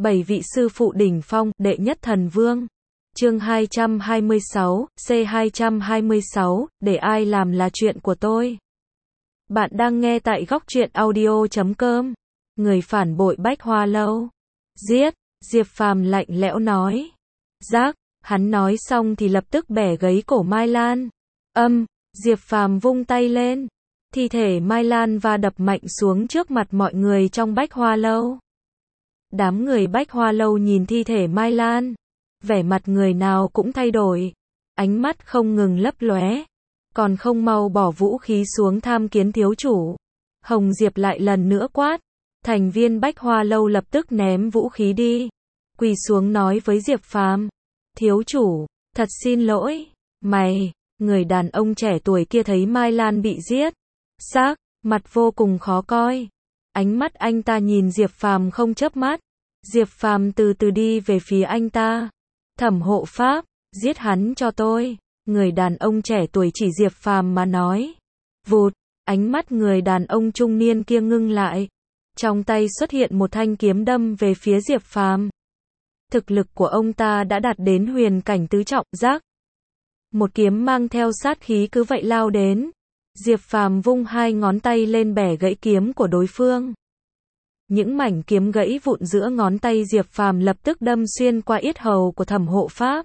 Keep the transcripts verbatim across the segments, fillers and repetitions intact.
Bảy vị sư phụ đỉnh phong, đệ nhất thần vương. Chương hai trăm hai mươi sáu, C hai trăm hai mươi sáu, để ai làm là chuyện của tôi. Bạn đang nghe tại góc truyện audio chấm com. Người phản bội Bách Hoa Lâu. Giết, Diệp Phàm lạnh lẽo nói. Giác, hắn nói xong thì lập tức bẻ gấy cổ Mai Lan. Âm, Diệp Phàm vung tay lên. Thi thể Mai Lan va đập mạnh xuống trước mặt mọi người trong Bách Hoa Lâu. Đám người Bách Hoa Lâu nhìn thi thể Mai Lan, vẻ mặt người nào cũng thay đổi, ánh mắt không ngừng lấp lóe, còn không mau bỏ vũ khí xuống tham kiến thiếu chủ. Hồng Diệp lại lần nữa quát, thành viên Bách Hoa Lâu lập tức ném vũ khí đi, quỳ xuống nói với Diệp Phàm, thiếu chủ, thật xin lỗi, mày, người đàn ông trẻ tuổi kia thấy Mai Lan bị giết, sắc mặt vô cùng khó coi. Ánh mắt anh ta nhìn Diệp Phàm không chớp mắt. Diệp Phàm từ từ đi về phía anh ta. Thẩm hộ pháp, giết hắn cho tôi. Người đàn ông trẻ tuổi chỉ Diệp Phàm mà nói. Vụt, ánh mắt người đàn ông trung niên kia ngưng lại. Trong tay xuất hiện một thanh kiếm đâm về phía Diệp Phàm. Thực lực của ông ta đã đạt đến huyền cảnh tứ trọng giác. Một kiếm mang theo sát khí cứ vậy lao đến. Diệp Phàm vung hai ngón tay lên bẻ gãy kiếm của đối phương. Những mảnh kiếm gãy vụn giữa ngón tay Diệp Phàm lập tức đâm xuyên qua yết hầu của Thẩm hộ pháp.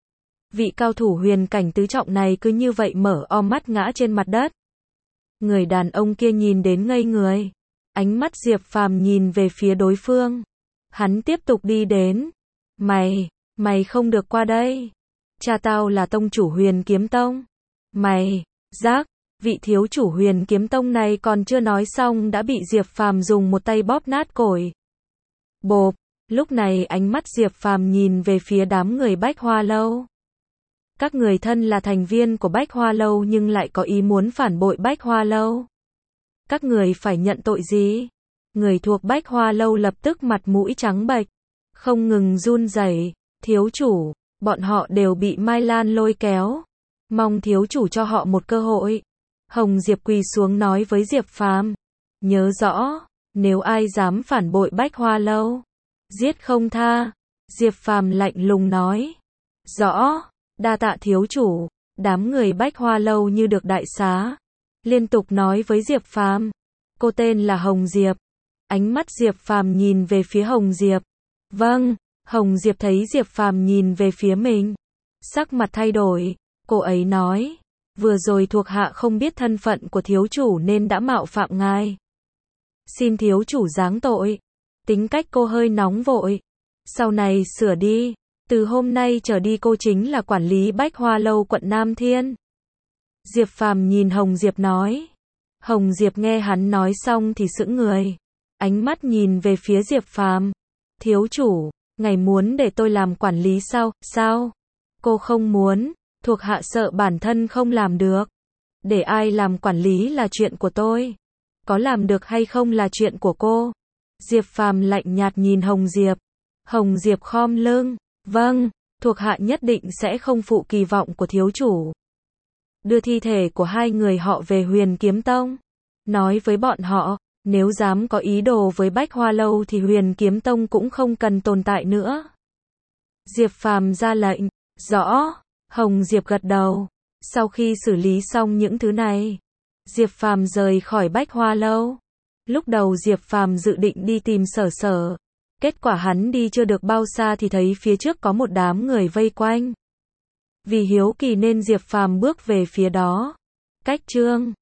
Vị cao thủ huyền cảnh tứ trọng này cứ như vậy mở o mắt ngã trên mặt đất. Người đàn ông kia nhìn đến ngây người. Ánh mắt Diệp Phàm nhìn về phía đối phương. Hắn tiếp tục đi đến. Mày, mày không được qua đây. Cha tao là tông chủ Huyền Kiếm Tông. Mày, giác. Vị thiếu chủ Huyền Kiếm Tông này còn chưa nói xong đã bị Diệp Phàm dùng một tay bóp nát cổi. Bộp, lúc này ánh mắt Diệp Phàm nhìn về phía đám người Bách Hoa Lâu. Các người thân là thành viên của Bách Hoa Lâu nhưng lại có ý muốn phản bội Bách Hoa Lâu. Các người phải nhận tội gì? Người thuộc Bách Hoa Lâu lập tức mặt mũi trắng bệch, không ngừng run rẩy. Thiếu chủ, bọn họ đều bị Mai Lan lôi kéo. Mong thiếu chủ cho họ một cơ hội. Hồng Diệp quỳ xuống nói với Diệp Phàm, nhớ rõ, nếu ai dám phản bội Bách Hoa Lâu, giết không tha. Diệp Phàm lạnh lùng nói, rõ, đa tạ thiếu chủ. Đám người Bách Hoa Lâu như được đại xá, liên tục nói với Diệp Phàm, cô tên là Hồng Diệp. Ánh mắt Diệp Phàm nhìn về phía Hồng Diệp. Vâng, Hồng Diệp thấy Diệp Phàm nhìn về phía mình, sắc mặt thay đổi, cô ấy nói, vừa rồi thuộc hạ không biết thân phận của thiếu chủ nên đã mạo phạm ngài. Xin thiếu chủ giáng tội. Tính cách cô hơi nóng vội. Sau này sửa đi. Từ hôm nay trở đi cô chính là quản lý Bách Hoa Lâu quận Nam Thiên. Diệp Phàm nhìn Hồng Diệp nói. Hồng Diệp nghe hắn nói xong thì sững người. Ánh mắt nhìn về phía Diệp Phàm. Thiếu chủ, ngài muốn để tôi làm quản lý sao? Sao? Cô không muốn. Thuộc hạ sợ bản thân không làm được. Để ai làm quản lý là chuyện của tôi. Có làm được hay không là chuyện của cô. Diệp Phàm lạnh nhạt nhìn Hồng Diệp. Hồng Diệp khom lưng. Vâng, thuộc hạ nhất định sẽ không phụ kỳ vọng của thiếu chủ. Đưa thi thể của hai người họ về Huyền Kiếm Tông. Nói với bọn họ, nếu dám có ý đồ với Bách Hoa Lâu thì Huyền Kiếm Tông cũng không cần tồn tại nữa. Diệp Phàm ra lệnh. Rõ. Hồng Diệp gật đầu. Sau khi xử lý xong những thứ này, Diệp Phàm rời khỏi Bách Hoa Lâu. Lúc đầu Diệp Phàm dự định đi tìm Sở Sở. Kết quả hắn đi chưa được bao xa thì thấy phía trước có một đám người vây quanh. Vì hiếu kỳ nên Diệp Phàm bước về phía đó. Cách chương